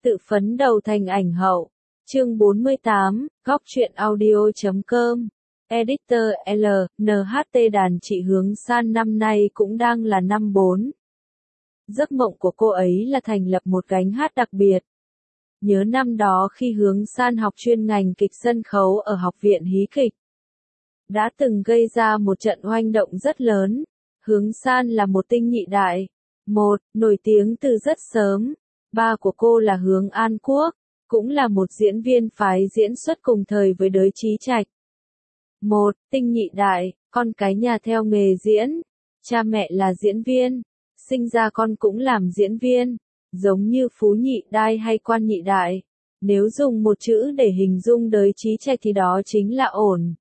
Tự phấn đấu thành ảnh hậu. Chương 48, góc truyện audio.com. Editor L, NHT đàn chị Hướng San năm nay cũng đang là năm 4. Giấc mộng của cô ấy là thành lập một gánh hát đặc biệt. Nhớ năm đó khi Hướng San học chuyên ngành kịch sân khấu ở Học viện Hí kịch. Đã từng gây ra một trận oanh động rất lớn. Hướng San là một tinh nhị đại. Nổi tiếng từ rất sớm. Ba của cô là Hướng An Quốc, cũng là một diễn viên phái diễn xuất cùng thời với Đới Chí Trạch. Tinh nhị đại, con cái nhà theo nghề diễn. Cha mẹ là diễn viên, sinh ra con cũng làm diễn viên, giống như Phú nhị đai hay Quan nhị đại. Nếu dùng một chữ để hình dung Đới Chí Trạch thì đó chính là ổn.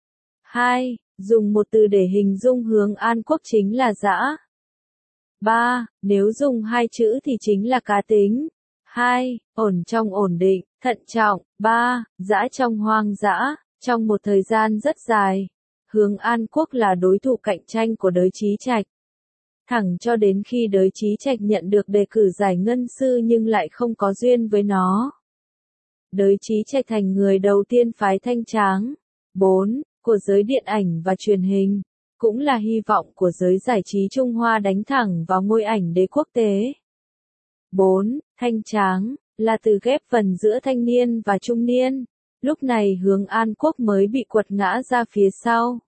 2. Dùng một từ để hình dung Hướng An Quốc chính là dã. 3. Nếu dùng hai chữ thì chính là cá tính. 2. Ổn trong ổn định, thận trọng. 3. Dã trong hoang dã. Trong một thời gian rất dài, Hướng An Quốc là đối thủ cạnh tranh của Đới Chí Trạch. Thẳng cho đến khi Đới Chí Trạch nhận được đề cử giải ngân sư nhưng lại không có duyên với nó. Đới Chí Trạch thành người đầu tiên phái thanh tráng 4 của giới điện ảnh và truyền hình, cũng là hy vọng của giới giải trí Trung Hoa đánh thẳng vào ngôi ảnh đế quốc tế. 4. Thanh tráng là từ ghép vần giữa thanh niên và trung niên. Lúc này Hướng An Quốc mới bị quật ngã ra phía sau.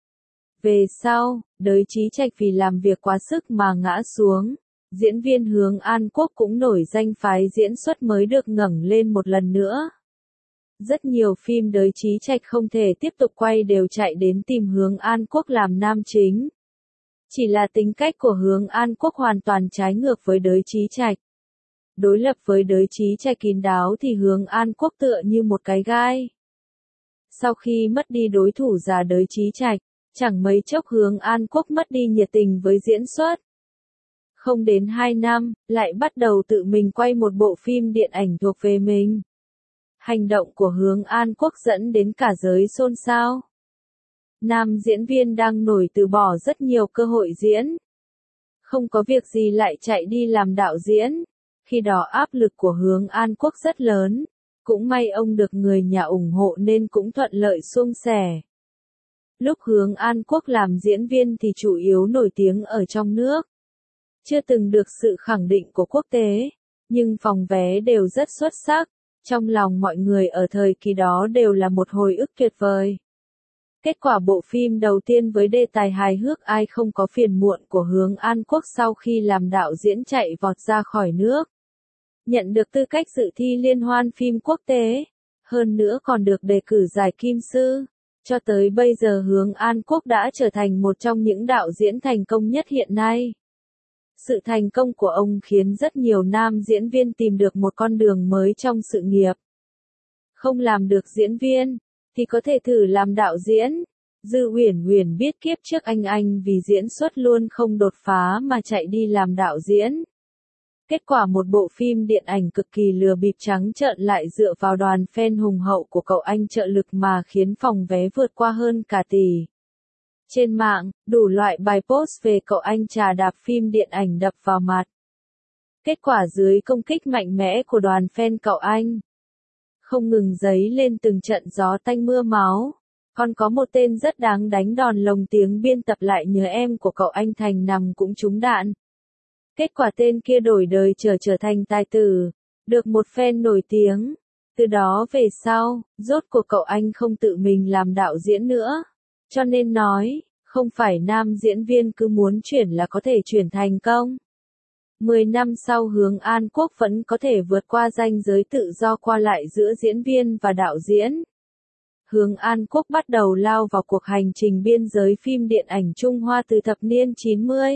Về sau, Đới Chí Trạch vì làm việc quá sức mà ngã xuống. Diễn viên Hướng An Quốc cũng nổi danh phái diễn xuất mới được ngẩng lên một lần nữa. Rất nhiều phim Đới Chí Trạch không thể tiếp tục quay đều chạy đến tìm Hướng An Quốc làm nam chính. Chỉ là tính cách của Hướng An Quốc hoàn toàn trái ngược với Đới Chí Trạch. Đối lập với Đới Chí Trạch kín đáo thì Hướng An Quốc tựa như một cái gai. Sau khi mất đi đối thủ già Đới Chí Trạch, chẳng mấy chốc Hướng An Quốc mất đi nhiệt tình với diễn xuất. Không đến 2 năm, lại bắt đầu tự mình quay một bộ phim điện ảnh thuộc về mình. Hành động của Hướng An Quốc dẫn đến cả giới xôn xao. Nam diễn viên đang nổi từ bỏ rất nhiều cơ hội diễn. Không có việc gì lại chạy đi làm đạo diễn. Khi đó áp lực của Hướng An Quốc rất lớn. Cũng may ông được người nhà ủng hộ nên cũng thuận lợi suôn sẻ. Lúc Hướng An Quốc làm diễn viên thì chủ yếu nổi tiếng ở trong nước. Chưa từng được sự khẳng định của quốc tế. Nhưng phòng vé đều rất xuất sắc. Trong lòng mọi người ở thời kỳ đó đều là một hồi ức tuyệt vời. Kết quả bộ phim đầu tiên với đề tài hài hước Ai không có phiền muộn của Hướng An Quốc sau khi làm đạo diễn chạy vọt ra khỏi nước. Nhận được tư cách dự thi liên hoan phim quốc tế. Hơn nữa còn được đề cử giải Kim Sư. Cho tới bây giờ Hướng An Quốc đã trở thành một trong những đạo diễn thành công nhất hiện nay. Sự thành công của ông khiến rất nhiều nam diễn viên tìm được một con đường mới trong sự nghiệp. Không làm được diễn viên, thì có thể thử làm đạo diễn. Dư Uyển Uyển biết kiếp trước anh vì diễn xuất luôn không đột phá mà chạy đi làm đạo diễn. Kết quả một bộ phim điện ảnh cực kỳ lừa bịp trắng trợn lại dựa vào đoàn fan hùng hậu của cậu anh trợ lực mà khiến phòng vé vượt qua hơn cả tỷ. Trên mạng, đủ loại bài post về cậu anh trà đạp phim điện ảnh đập vào mặt. Kết quả dưới công kích mạnh mẽ của đoàn fan cậu anh, không ngừng dấy lên từng trận gió tanh mưa máu. Còn có một tên rất đáng đánh đòn lồng tiếng biên tập lại nhớ em của cậu anh Thành nằm cũng trúng đạn. Kết quả tên kia đổi đời trở thành tài tử, được một fan nổi tiếng. Từ đó về sau, rốt cuộc cậu anh không tự mình làm đạo diễn nữa. Cho nên nói, không phải nam diễn viên cứ muốn chuyển là có thể chuyển thành công. 10 năm sau Hướng An Quốc vẫn có thể vượt qua ranh giới tự do qua lại giữa diễn viên và đạo diễn. Hướng An Quốc bắt đầu lao vào cuộc hành trình biên giới phim điện ảnh Trung Hoa từ thập niên 90.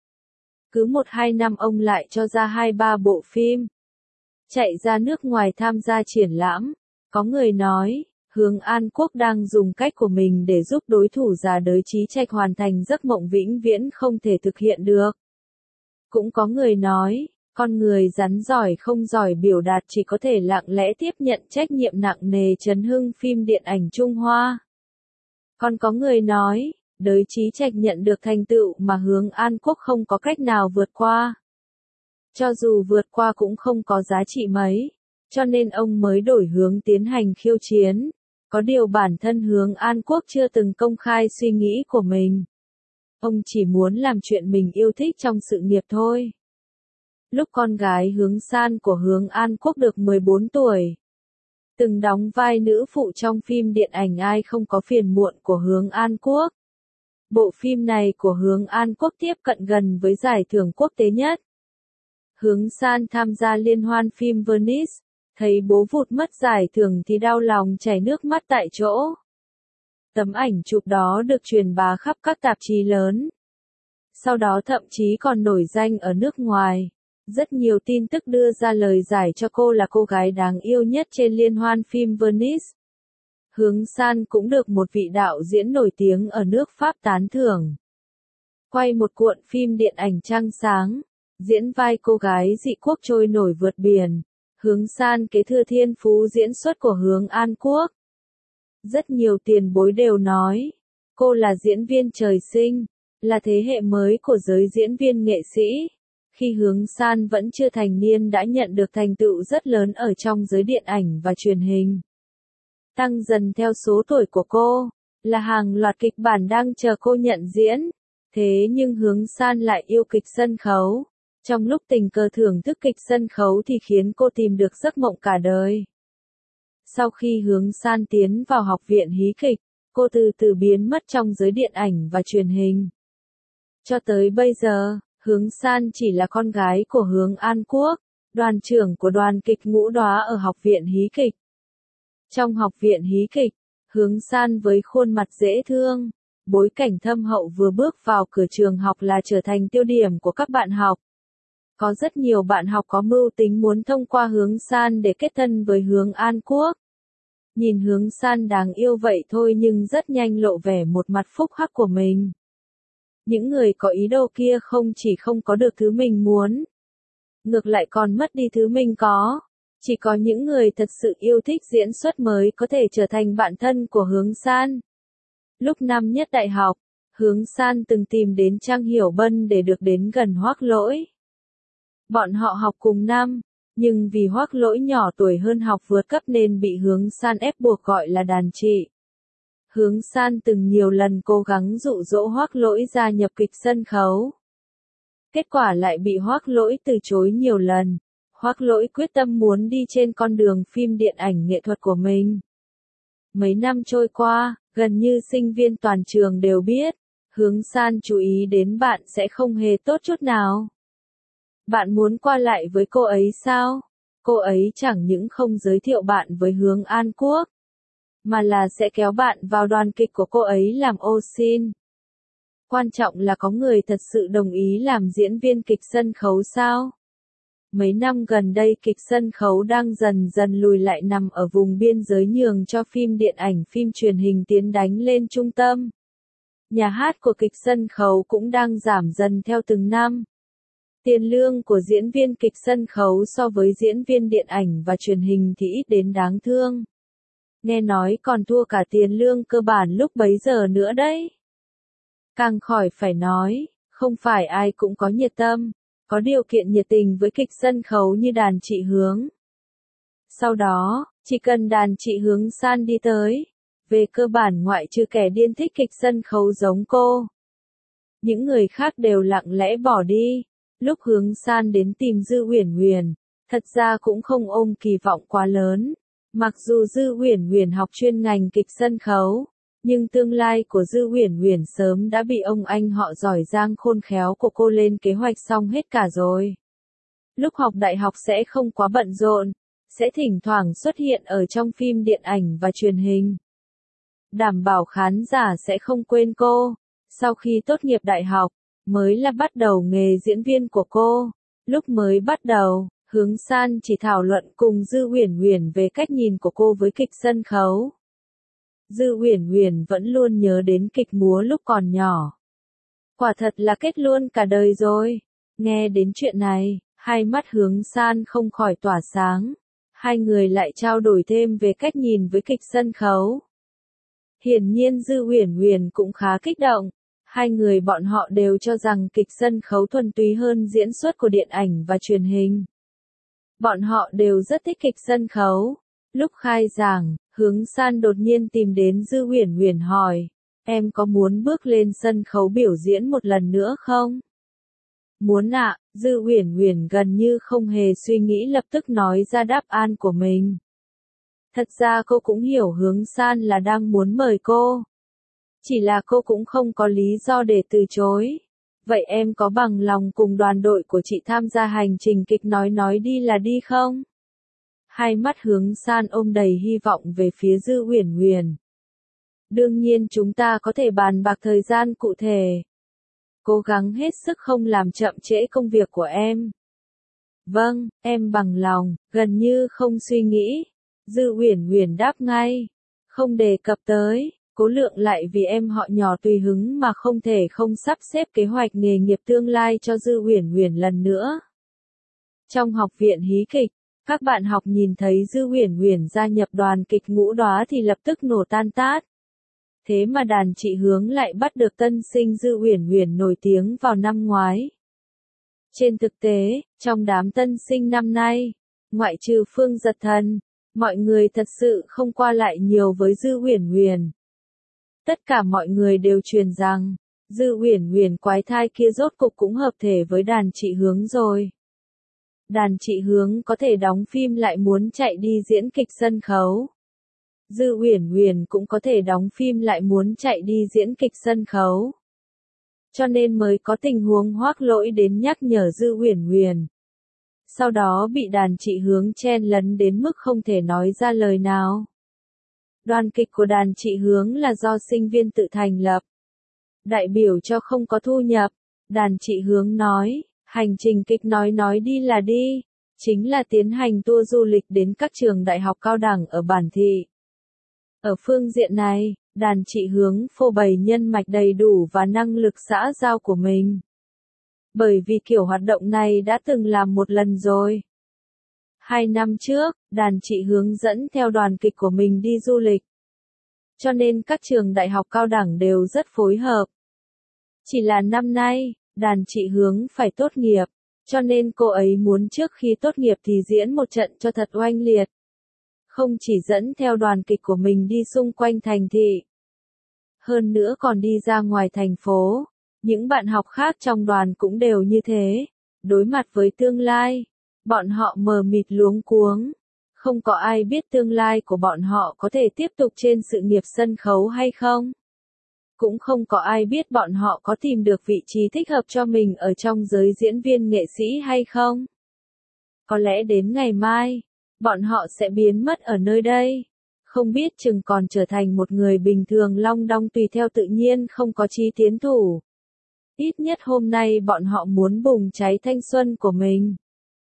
Cứ 1-2 năm ông lại cho ra 2-3 bộ phim. Chạy ra nước ngoài tham gia triển lãm. Có người nói, Hướng An Quốc đang dùng cách của mình để giúp đối thủ già Đới Chí Trạch hoàn thành giấc mộng vĩnh viễn không thể thực hiện được. Cũng có người nói, con người rắn giỏi không giỏi biểu đạt chỉ có thể lặng lẽ tiếp nhận trách nhiệm nặng nề chấn hưng phim điện ảnh Trung Hoa. Còn có người nói, Đới Chí Trạch nhận được thành tựu mà Hướng An Quốc không có cách nào vượt qua. Cho dù vượt qua cũng không có giá trị mấy, cho nên ông mới đổi hướng tiến hành khiêu chiến. Có điều bản thân Hướng An Quốc chưa từng công khai suy nghĩ của mình. Ông chỉ muốn làm chuyện mình yêu thích trong sự nghiệp thôi. Lúc con gái Hướng San của Hướng An Quốc được 14 tuổi, từng đóng vai nữ phụ trong phim điện ảnh Ai Không Có Phiền Muộn của Hướng An Quốc. Bộ phim này của Hướng An Quốc tiếp cận gần với giải thưởng quốc tế nhất. Hướng San tham gia liên hoan phim Venice, thấy bố vụt mất giải thưởng thì đau lòng chảy nước mắt tại chỗ. Tấm ảnh chụp đó được truyền bá khắp các tạp chí lớn. Sau đó thậm chí còn nổi danh ở nước ngoài. Rất nhiều tin tức đưa ra lời giải cho cô là cô gái đáng yêu nhất trên liên hoan phim Venice. Hướng San cũng được một vị đạo diễn nổi tiếng ở nước Pháp tán thưởng. Quay một cuộn phim điện ảnh trăng sáng, diễn vai cô gái dị quốc trôi nổi vượt biển. Hướng San kế thừa thiên phú diễn xuất của Hướng An Quốc. Rất nhiều tiền bối đều nói, cô là diễn viên trời sinh, là thế hệ mới của giới diễn viên nghệ sĩ. Khi Hướng San vẫn chưa thành niên đã nhận được thành tựu rất lớn ở trong giới điện ảnh và truyền hình. Tăng dần theo số tuổi của cô, là hàng loạt kịch bản đang chờ cô nhận diễn. Thế nhưng Hướng San lại yêu kịch sân khấu. Trong lúc tình cờ thưởng thức kịch sân khấu thì khiến cô tìm được giấc mộng cả đời. Sau khi Hướng San tiến vào học viện hí kịch, cô từ từ biến mất trong giới điện ảnh và truyền hình. Cho tới bây giờ, Hướng San chỉ là con gái của Hướng An Quốc, đoàn trưởng của đoàn kịch Ngũ Đóa ở học viện hí kịch. Trong học viện hí kịch, Hướng San với khuôn mặt dễ thương, bối cảnh thâm hậu vừa bước vào cửa trường học là trở thành tiêu điểm của các bạn học. Có rất nhiều bạn học có mưu tính muốn thông qua Hướng San để kết thân với Hướng An Quốc. Nhìn Hướng San đáng yêu vậy thôi nhưng rất nhanh lộ vẻ một mặt phúc hắc của mình. Những người có ý đồ kia không chỉ không có được thứ mình muốn, ngược lại còn mất đi thứ mình có. Chỉ có những người thật sự yêu thích diễn xuất mới có thể trở thành bạn thân của Hướng San. Lúc năm nhất đại học, Hướng San từng tìm đến Trang Hiểu Bân để được đến gần Hoắc Lỗi. Bọn họ học cùng năm, nhưng vì Hoắc Lỗi nhỏ tuổi hơn học vượt cấp nên bị Hướng San ép buộc gọi là đàn chị. Hướng San từng nhiều lần cố gắng dụ dỗ Hoắc Lỗi gia nhập kịch sân khấu. Kết quả lại bị Hoắc Lỗi từ chối nhiều lần. Hoắc Lỗi quyết tâm muốn đi trên con đường phim điện ảnh nghệ thuật của mình. Mấy năm trôi qua, gần như sinh viên toàn trường đều biết, Hướng San chú ý đến bạn sẽ không hề tốt chút nào. Bạn muốn qua lại với cô ấy sao? Cô ấy chẳng những không giới thiệu bạn với Hướng An Quốc, mà là sẽ kéo bạn vào đoàn kịch của cô ấy làm ô sin. Quan trọng là có người thật sự đồng ý làm diễn viên kịch sân khấu sao? Mấy năm gần đây kịch sân khấu đang dần dần lùi lại nằm ở vùng biên giới nhường cho phim điện ảnh phim truyền hình tiến đánh lên trung tâm. Nhà hát của kịch sân khấu cũng đang giảm dần theo từng năm. Tiền lương của diễn viên kịch sân khấu so với diễn viên điện ảnh và truyền hình thì ít đến đáng thương. Nghe nói còn thua cả tiền lương cơ bản lúc bấy giờ nữa đấy. Càng khỏi phải nói, không phải ai cũng có nhiệt tâm, có điều kiện nhiệt tình với kịch sân khấu như đàn chị Hướng. Sau đó, chỉ cần đàn chị Hướng San đi tới, về cơ bản ngoại trừ kẻ điên thích kịch sân khấu giống cô, những người khác đều lặng lẽ bỏ đi. Lúc Hướng San đến tìm Dư Uyển Uyển, thật ra cũng không ôm kỳ vọng quá lớn. Mặc dù Dư Uyển Uyển học chuyên ngành kịch sân khấu, nhưng tương lai của Dư Uyển Uyển sớm đã bị ông anh họ giỏi giang khôn khéo của cô lên kế hoạch xong hết cả rồi. Lúc học đại học sẽ không quá bận rộn, sẽ thỉnh thoảng xuất hiện ở trong phim điện ảnh và truyền hình. Đảm bảo khán giả sẽ không quên cô. Sau khi tốt nghiệp đại học, mới là bắt đầu nghề diễn viên của cô. Lúc mới bắt đầu, Hướng San chỉ thảo luận cùng Dư Uyển Uyển về cách nhìn của cô với kịch sân khấu. Dư Uyển Uyển vẫn luôn nhớ đến kịch múa lúc còn nhỏ. Quả thật là kết luôn cả đời rồi. Nghe đến chuyện này, hai mắt Hướng San không khỏi tỏa sáng. Hai người lại trao đổi thêm về cách nhìn với kịch sân khấu. Hiển nhiên Dư Uyển Uyển cũng khá kích động. Hai người bọn họ đều cho rằng kịch sân khấu thuần túy hơn diễn xuất của điện ảnh và truyền hình. Bọn họ đều rất thích kịch sân khấu. Lúc khai giảng, Hướng San đột nhiên tìm đến Dư Uyển Uyển hỏi, em có muốn bước lên sân khấu biểu diễn một lần nữa không? Muốn ạ, Dư Uyển Uyển gần như không hề suy nghĩ lập tức nói ra đáp án của mình. Thật ra cô cũng hiểu Hướng San là đang muốn mời cô. Chỉ là cô cũng không có lý do để từ chối. Vậy em có bằng lòng cùng đoàn đội của chị tham gia hành trình kịch nói đi là đi không? Hai mắt Hướng San ôm đầy hy vọng về phía Dư Uyển Uyển. Đương nhiên chúng ta có thể bàn bạc thời gian cụ thể. Cố gắng hết sức không làm chậm trễ công việc của em. Vâng, em bằng lòng, gần như không suy nghĩ. Dư Uyển Uyển đáp ngay. Không đề cập tới, Cố Lượng lại vì em họ nhỏ tùy hứng mà không thể không sắp xếp kế hoạch nghề nghiệp tương lai cho Dư Uyển Uyển lần nữa. Trong học viện hí kịch, các bạn học nhìn thấy Dư Uyển Uyển gia nhập đoàn kịch Ngũ Đóa thì lập tức nổ tan tát. Thế mà đàn chị Hướng lại bắt được tân sinh Dư Uyển Uyển nổi tiếng vào năm ngoái. Trên thực tế, trong đám tân sinh năm nay, ngoại trừ Phương Giật Thần, mọi người thật sự không qua lại nhiều với Dư Uyển Uyển. Tất cả mọi người đều truyền rằng, Dư Uyển Uyển quái thai kia rốt cục cũng hợp thể với đàn chị Hướng rồi. Đàn chị Hướng có thể đóng phim lại muốn chạy đi diễn kịch sân khấu. Dư Uyển Uyển cũng có thể đóng phim lại muốn chạy đi diễn kịch sân khấu. Cho nên mới có tình huống Hoác Lỗi đến nhắc nhở Dư Uyển Uyển. Sau đó bị đàn chị Hướng chen lấn đến mức không thể nói ra lời nào. Đoàn kịch của đàn chị Hướng là do sinh viên tự thành lập. Đại biểu cho không có thu nhập. Đàn chị Hướng nói, hành trình kịch nói đi là đi, chính là tiến hành tour du lịch đến các trường đại học cao đẳng ở bản thị. Ở phương diện này, đàn chị Hướng phô bày nhân mạch đầy đủ và năng lực xã giao của mình. Bởi vì kiểu hoạt động này đã từng làm một lần rồi. 2 năm trước, đàn chị Hướng dẫn theo đoàn kịch của mình đi du lịch. Cho nên các trường đại học cao đẳng đều rất phối hợp. Chỉ là năm nay, đàn chị Hướng phải tốt nghiệp, cho nên cô ấy muốn trước khi tốt nghiệp thì diễn một trận cho thật oanh liệt. Không chỉ dẫn theo đoàn kịch của mình đi xung quanh thành thị. Hơn nữa còn đi ra ngoài thành phố. Những bạn học khác trong đoàn cũng đều như thế. Đối mặt với tương lai, bọn họ mờ mịt luống cuống. Không có ai biết tương lai của bọn họ có thể tiếp tục trên sự nghiệp sân khấu hay không. Cũng không có ai biết bọn họ có tìm được vị trí thích hợp cho mình ở trong giới diễn viên nghệ sĩ hay không. Có lẽ đến ngày mai, bọn họ sẽ biến mất ở nơi đây. Không biết chừng còn trở thành một người bình thường long đong tùy theo tự nhiên không có chí tiến thủ. Ít nhất hôm nay bọn họ muốn bùng cháy thanh xuân của mình.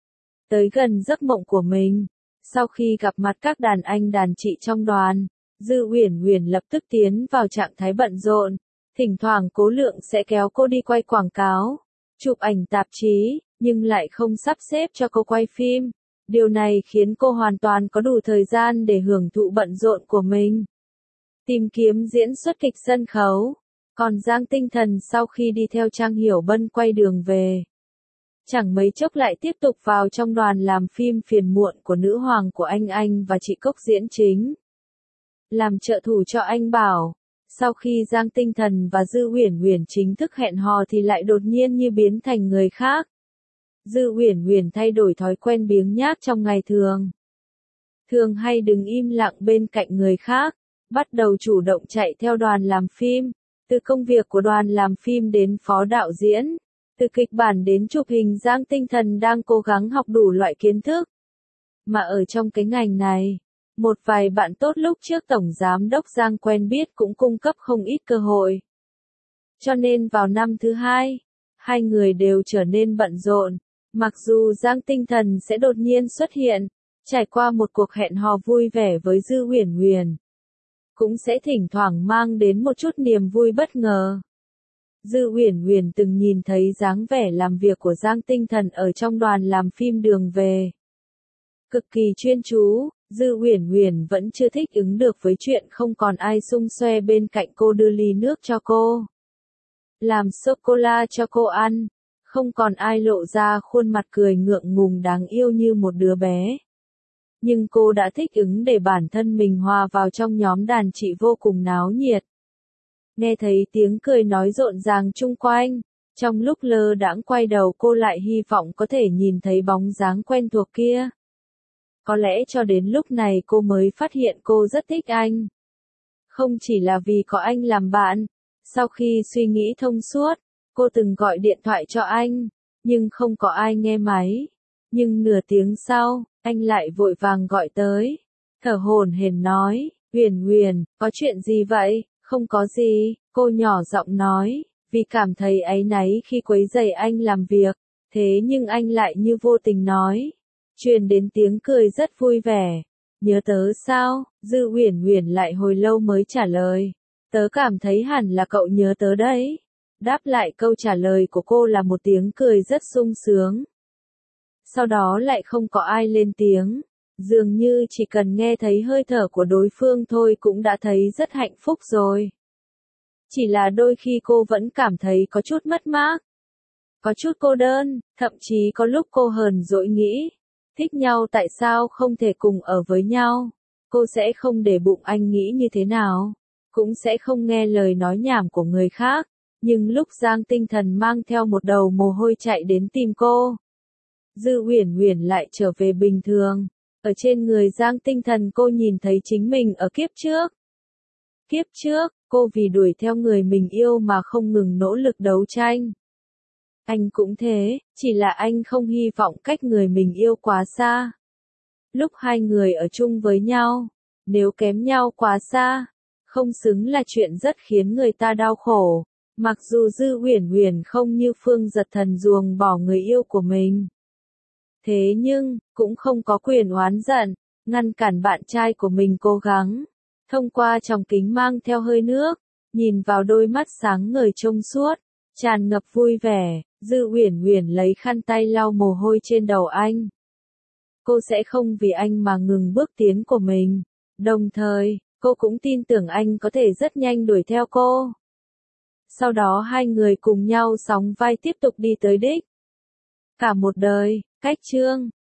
Tới gần giấc mộng của mình. Sau khi gặp mặt các đàn anh đàn chị trong đoàn, Dư Uyển Uyển lập tức tiến vào trạng thái bận rộn. Thỉnh thoảng Cố Lượng sẽ kéo cô đi quay quảng cáo, chụp ảnh tạp chí, nhưng lại không sắp xếp cho cô quay phim. Điều này khiến cô hoàn toàn có đủ thời gian để hưởng thụ bận rộn của mình. Tìm kiếm diễn xuất kịch sân khấu. Còn Giang Tinh Thần sau khi đi theo Trang Hiểu Bân quay đường về. Chẳng mấy chốc lại tiếp tục vào trong đoàn làm phim Phiền Muộn của Nữ Hoàng của anh và chị Cốc diễn chính. Làm trợ thủ cho anh Bảo. Sau khi Giang Tinh Thần và Dư Uyển Uyển chính thức hẹn hò thì lại đột nhiên như biến thành người khác. Dư Uyển Uyển thay đổi thói quen biếng nhác trong ngày thường. Thường hay đứng im lặng bên cạnh người khác, bắt đầu chủ động chạy theo đoàn làm phim, từ công việc của đoàn làm phim đến phó đạo diễn, từ kịch bản đến chụp hình. Giang Tinh Thần đang cố gắng học đủ loại kiến thức. Mà ở trong cái ngành này, một vài bạn tốt lúc trước Tổng Giám đốc Giang quen biết cũng cung cấp không ít cơ hội. Cho nên vào năm thứ hai, hai người đều trở nên bận rộn. Mặc dù Giang Tinh Thần sẽ đột nhiên xuất hiện, trải qua một cuộc hẹn hò vui vẻ với Dư Uyển Uyển, cũng sẽ thỉnh thoảng mang đến một chút niềm vui bất ngờ. Dư Uyển Uyển từng nhìn thấy dáng vẻ làm việc của Giang Tinh Thần ở trong đoàn làm phim Đường Về. Cực kỳ chuyên chú, Dư Uyển Uyển vẫn chưa thích ứng được với chuyện không còn ai xung xoe bên cạnh cô đưa ly nước cho cô. làm sô-cô-la cho cô ăn. Không còn ai lộ ra khuôn mặt cười ngượng ngùng đáng yêu như một đứa bé. Nhưng cô đã thích ứng để bản thân mình hòa vào trong nhóm đàn chị vô cùng náo nhiệt. Nghe thấy tiếng cười nói rộn ràng chung quanh, trong lúc lơ đãng quay đầu cô lại hy vọng có thể nhìn thấy bóng dáng quen thuộc kia. Có lẽ cho đến lúc này cô mới phát hiện cô rất thích anh. Không chỉ là vì có anh làm bạn, sau khi suy nghĩ thông suốt, cô từng gọi điện thoại cho anh, nhưng không có ai nghe máy. Nhưng nửa tiếng sau, anh lại vội vàng gọi tới, thở hổn hển nói, Huyền Huyền, có chuyện gì vậy? Không có gì, cô nhỏ giọng nói, vì cảm thấy áy náy khi quấy rầy anh làm việc, thế nhưng anh lại như vô tình nói, truyền đến tiếng cười rất vui vẻ. Nhớ tớ sao? Dư Uyển Uyển lại hồi lâu mới trả lời, tớ cảm thấy hẳn là cậu nhớ tớ đấy. Đáp lại câu trả lời của cô là một tiếng cười rất sung sướng. Sau đó lại không có ai lên tiếng, dường như chỉ cần nghe thấy hơi thở của đối phương thôi cũng đã thấy rất hạnh phúc rồi. Chỉ là đôi khi cô vẫn cảm thấy có chút mất mát, có chút cô đơn, thậm chí có lúc cô hờn dỗi nghĩ, thích nhau tại sao không thể cùng ở với nhau. Cô sẽ không để bụng anh nghĩ như thế nào, cũng sẽ không nghe lời nói nhảm của người khác. Nhưng lúc Giang Tinh Thần mang theo một đầu mồ hôi chạy đến tìm cô, Dư Uyển Uyển lại trở về bình thường. Ở trên người Giang Tinh Thần cô nhìn thấy chính mình ở kiếp trước. Kiếp trước, cô vì đuổi theo người mình yêu mà không ngừng nỗ lực đấu tranh. Anh cũng thế, chỉ là anh không hy vọng cách người mình yêu quá xa. Lúc hai người ở chung với nhau, nếu kém nhau quá xa, không xứng là chuyện rất khiến người ta đau khổ. Mặc dù Dư Uyển Uyển không như Phương Giật Thần ruồng bỏ người yêu của mình. Thế nhưng, cũng không có quyền oán giận, ngăn cản bạn trai của mình cố gắng. Thông qua tròng kính mang theo hơi nước, nhìn vào đôi mắt sáng ngời trong suốt, tràn ngập vui vẻ, Dư Uyển Uyển lấy khăn tay lau mồ hôi trên đầu anh. Cô sẽ không vì anh mà ngừng bước tiến của mình. Đồng thời, cô cũng tin tưởng anh có thể rất nhanh đuổi theo cô. Sau đó hai người cùng nhau sóng vai tiếp tục đi tới đích. Cả một đời, cách chương.